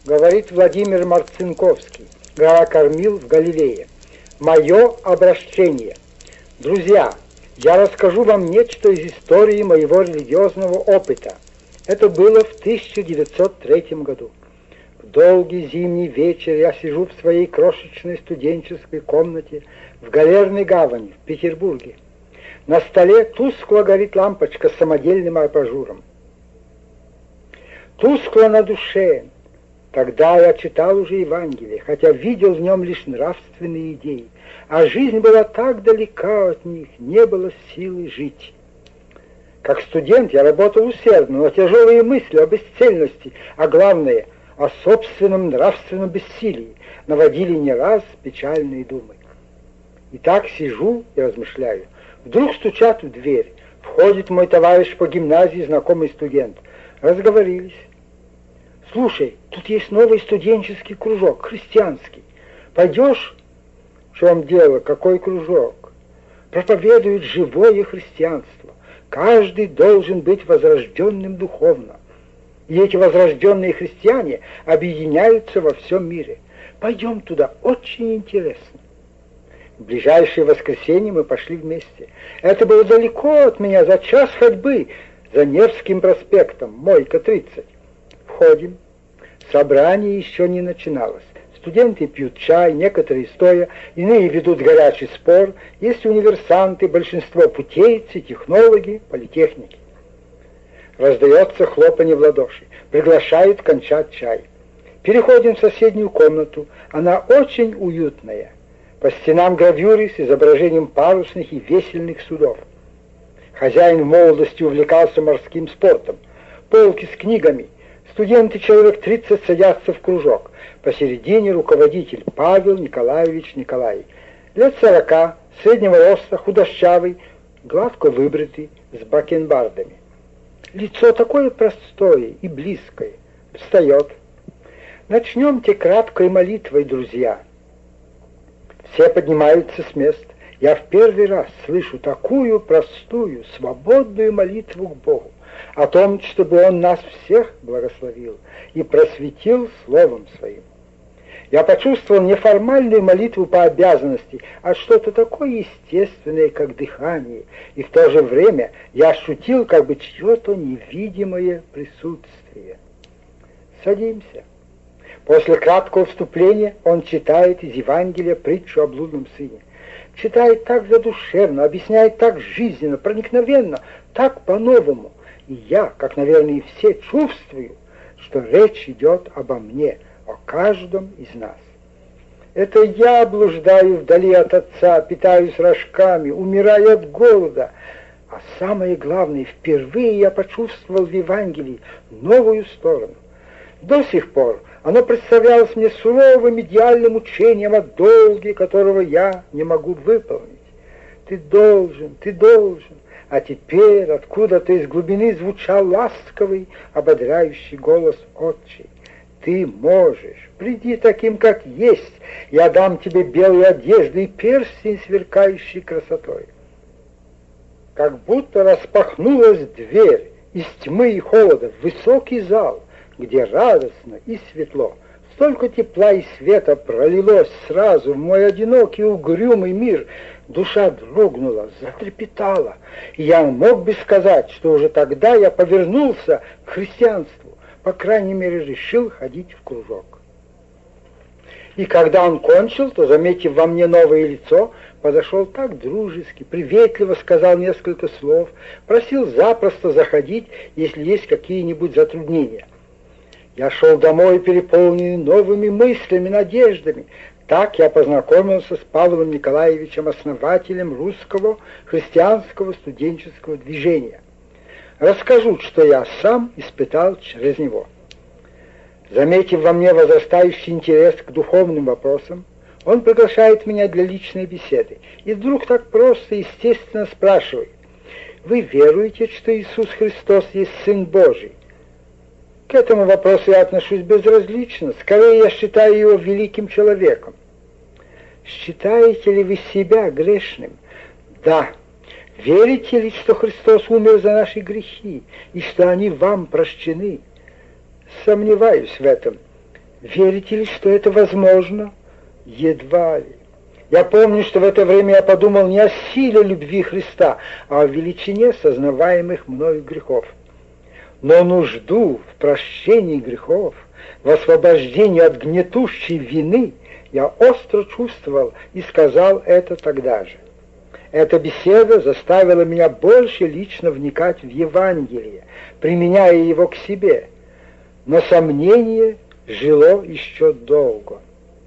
говорит Владимир Марцинковский, гора Кормил в Галилее. Мое обращение. Друзья, я расскажу вам нечто из истории моего религиозного опыта. Это было в 1903 году. В долгий зимний вечер я сижу в своей крошечной студенческой комнате в Галерной гавани в Петербурге. На столе тускло горит лампочка с самодельным абажуром. Тускло на душе. Тогда я читал уже Евангелие, хотя видел в нем лишь нравственные идеи, а жизнь была так далека от них, не было силы жить. Как студент я работал усердно, но тяжелые мысли о бесцельности, а главное, о собственном нравственном бессилии, наводили не раз печальные думы. И так сижу и размышляю. Вдруг стучат в дверь. Входит мой товарищ по гимназии, знакомый студент. Разговорились. «Слушай, тут есть новый студенческий кружок, христианский. Пойдешь?» «В чем дело? Какой кружок?» «Проповедует живое христианство. Каждый должен быть возрожденным духовно. И эти возрожденные христиане объединяются во всем мире. Пойдем туда, очень интересно». В ближайшее воскресенье мы пошли вместе. Это было далеко от меня, за час ходьбы, за Невским проспектом, Мойка 30. Входим. Собрание еще не начиналось. Студенты пьют чай, некоторые стоя, иные ведут горячий спор. Есть универсанты, большинство путейцы, технологи, политехники. Раздается хлопанье в ладоши. Приглашают кончать чай. Переходим в соседнюю комнату. Она очень уютная. По стенам гравюры с изображением парусных и весельных судов. Хозяин в молодости увлекался морским спортом. Полки с книгами. Студенты, человек 30, садятся в кружок. Посередине руководитель Павел Николаевич Николай. Лет 40, среднего роста, худощавый, гладко выбритый, с бакенбардами. Лицо такое простое и близкое. Встает. Начнемте краткой молитвой, друзья. Все поднимаются с мест. Я в первый раз слышу такую простую, свободную молитву к Богу, о том, чтобы Он нас всех благословил и просветил Словом Своим. Я почувствовал не формальную молитву по обязанности, а что-то такое естественное, как дыхание, и в то же время я ощутил как бы чье-то невидимое присутствие. Садимся. После краткого вступления он читает из Евангелия притчу о блудном сыне. Читает так задушевно, объясняет так жизненно, проникновенно, так по-новому. И я, как, наверное, и все, чувствую, что речь идет обо мне, о каждом из нас. Это я блуждаю вдали от Отца, питаюсь рожками, умираю от голода. А самое главное, впервые я почувствовал в Евангелии новую сторону. До сих пор оно представлялось мне суровым идеальным учением о долге, которого я не могу выполнить. Ты должен. А теперь откуда-то из глубины звучал ласковый, ободряющий голос отчий. Ты можешь, приди таким, как есть, я дам тебе белую одежду и перстень, сверкающий красотой. Как будто распахнулась дверь из тьмы и холода в высокий зал, где радостно и светло. Столько тепла и света пролилось сразу в мой одинокий угрюмый мир. Душа дрогнула, затрепетала. И я мог бы сказать, что уже тогда я повернулся к христианству, по крайней мере, решил ходить в кружок. И когда он кончил, то, заметив во мне новое лицо, подошел так дружески, приветливо сказал несколько слов, просил запросто заходить, если есть какие-нибудь затруднения. Я шел домой, переполненный новыми мыслями, надеждами. Так я познакомился с Павлом Николаевичем, основателем русского христианского студенческого движения. Расскажу, что я сам испытал через него. Заметив во мне возрастающий интерес к духовным вопросам, он приглашает меня для личной беседы. И вдруг так просто и естественно спрашивает: «Вы веруете, что Иисус Христос есть Сын Божий?» К этому вопросу я отношусь безразлично. Скорее, я считаю его великим человеком. Считаете ли вы себя грешным? Да. Верите ли, что Христос умер за наши грехи и что они вам прощены? Сомневаюсь в этом. Верите ли, что это возможно? Едва ли. Я помню, что в это время я подумал не о силе любви Христа, а о величине сознаваемых мною грехов. Но нужду в прощении грехов, в освобождении от гнетущей вины я остро чувствовал и сказал это тогда же. Эта беседа заставила меня больше лично вникать в Евангелие, применяя его к себе. Но сомнение жило еще долго.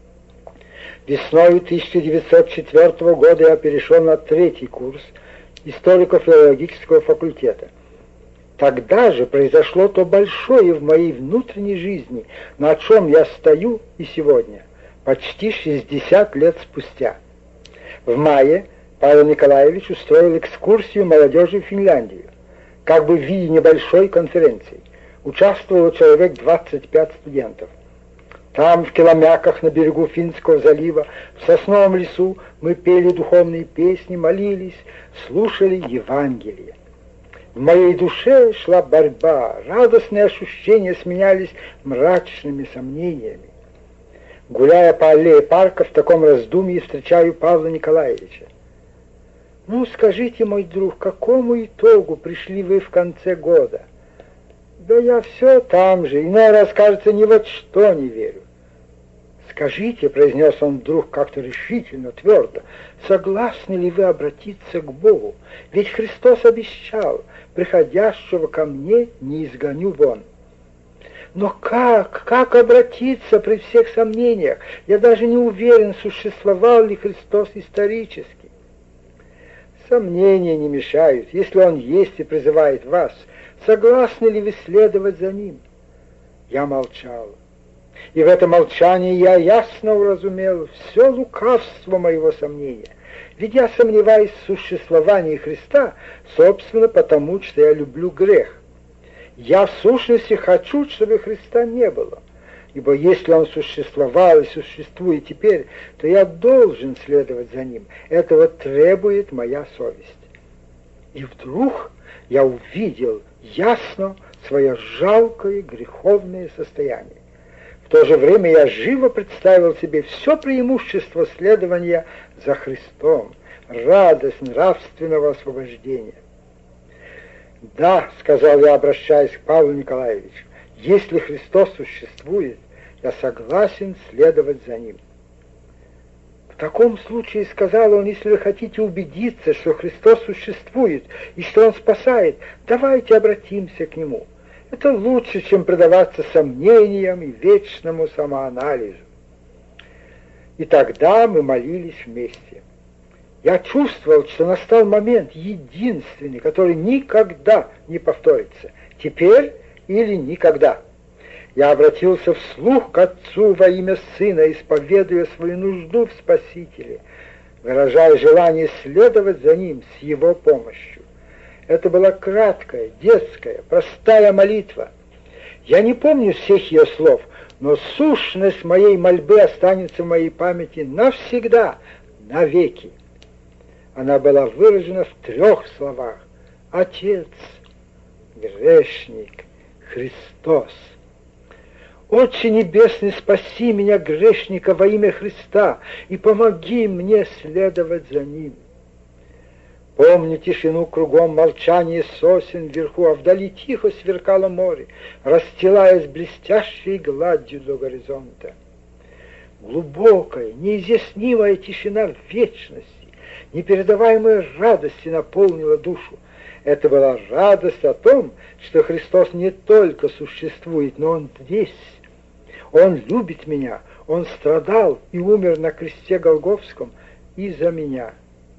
Весною 1904 года я перешел на 3-й курс историко-филологического факультета. Тогда же произошло то большое в моей внутренней жизни, на чем я стою и сегодня, почти 60 лет спустя. В мае Павел Николаевич устроил экскурсию молодежи в Финляндию, как бы в виде небольшой конференции. Участвовало человек 25 студентов. Там, в Киломяках, на берегу Финского залива, в сосновом лесу, мы пели духовные песни, молились, слушали Евангелие. В моей душе шла борьба, радостные ощущения сменялись мрачными сомнениями. Гуляя по аллее парка, в таком раздумье встречаю Павла Николаевича. «Ну, скажите, мой друг, к какому итогу пришли вы в конце года?» «Да я все там же, иной раз, кажется, ни во что не верю». «Скажите», — произнес он вдруг как-то решительно, твердо, «согласны ли вы обратиться к Богу? Ведь Христос обещал, приходящего ко мне не изгоню вон». «Но как обратиться при всех сомнениях? Я даже не уверен, существовал ли Христос исторически». «Сомнения не мешают, если Он есть и призывает вас. Согласны ли вы следовать за Ним?» Я молчал. И в этом молчании я ясно уразумел все лукавство моего сомнения. Ведь я сомневаюсь в существовании Христа, собственно, потому что я люблю грех. Я в сущности хочу, чтобы Христа не было. Ибо если Он существовал и существует теперь, то я должен следовать за Ним. Этого требует моя совесть. И вдруг я увидел ясно свое жалкое греховное состояние. В то же время я живо представил себе все преимущество следования за Христом, радость нравственного освобождения. «Да», — сказал я, обращаясь к Павлу Николаевичу, «если Христос существует, я согласен следовать за Ним». «В таком случае, — сказал он, — если вы хотите убедиться, что Христос существует и что Он спасает, давайте обратимся к Нему. Это лучше, чем предаваться сомнениям и вечному самоанализу». И тогда мы молились вместе. Я чувствовал, что настал момент единственный, который никогда не повторится. Теперь или никогда. Я обратился вслух к Отцу во имя Сына, исповедуя свою нужду в Спасителе, выражая желание следовать за Ним с Его помощью. Это была краткая, детская, простая молитва. Я не помню всех ее слов, но сущность моей мольбы останется в моей памяти навсегда, навеки. Она была выражена в 3 словах: Отец, грешник, Христос. Отче Небесный, спаси меня, грешника, во имя Христа, и помоги мне следовать за Ним. Помню тишину кругом, молчание сосен вверху, а вдали тихо сверкало море, расстилаясь блестящей гладью до горизонта. Глубокая, неизъяснимая тишина вечности, непередаваемая радости наполнила душу. Это была радость о том, что Христос не только существует, но Он здесь. Он любит меня, Он страдал и умер на кресте Голгофском и за меня.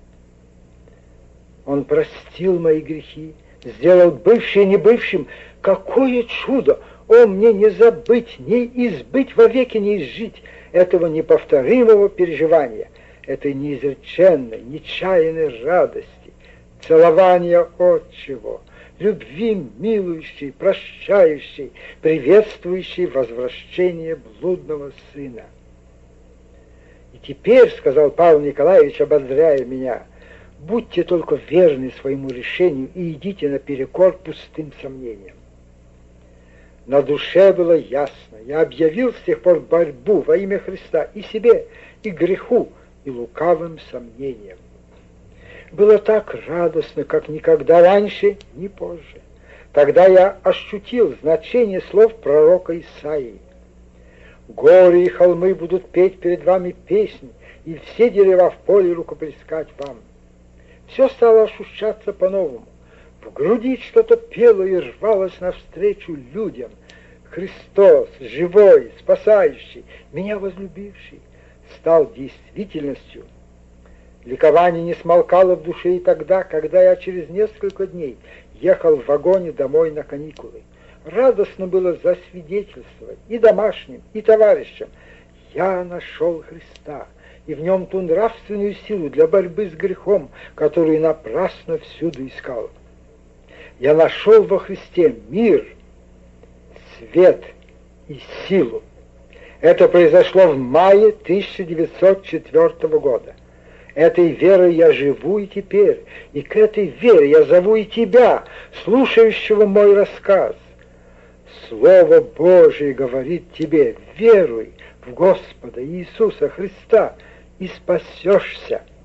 Он простил мои грехи, сделал бывшее небывшим. Какое чудо! О, мне не забыть, не избыть, вовеки не изжить этого неповторимого переживания, этой неизреченной, нечаянной радости, целования Отчего, любви милующей, прощающей, приветствующей возвращение блудного сына. И теперь, — сказал Павел Николаевич, ободряя меня, — будьте только верны своему решению и идите наперекор пустым сомнениям. На душе было ясно. Я объявил с тех пор борьбу во имя Христа и себе, и греху, и лукавым сомнениям. Было так радостно, как никогда раньше, ни позже. Тогда я ощутил значение слов пророка Исаии. «Горы и холмы будут петь перед вами песни, и все дерева в поле рукоплескать вам». Все стало ощущаться по-новому. В груди что-то пело и рвалось навстречу людям. Христос, живой, спасающий, меня возлюбивший, стал действительностью. Ликование не смолкало в душе и тогда, когда я через несколько дней ехал в вагоне домой на каникулы. Радостно было засвидетельствовать и домашним, и товарищам. Я нашел Христа, и в нем ту нравственную силу для борьбы с грехом, которую напрасно всюду искал. Я нашел во Христе мир, свет и силу. Это произошло в мае 1904 года. Этой верой я живу и теперь, и к этой вере я зову и тебя, слушающего мой рассказ. Слово Божие говорит тебе: веруй в Господа Иисуса Христа и спасешься.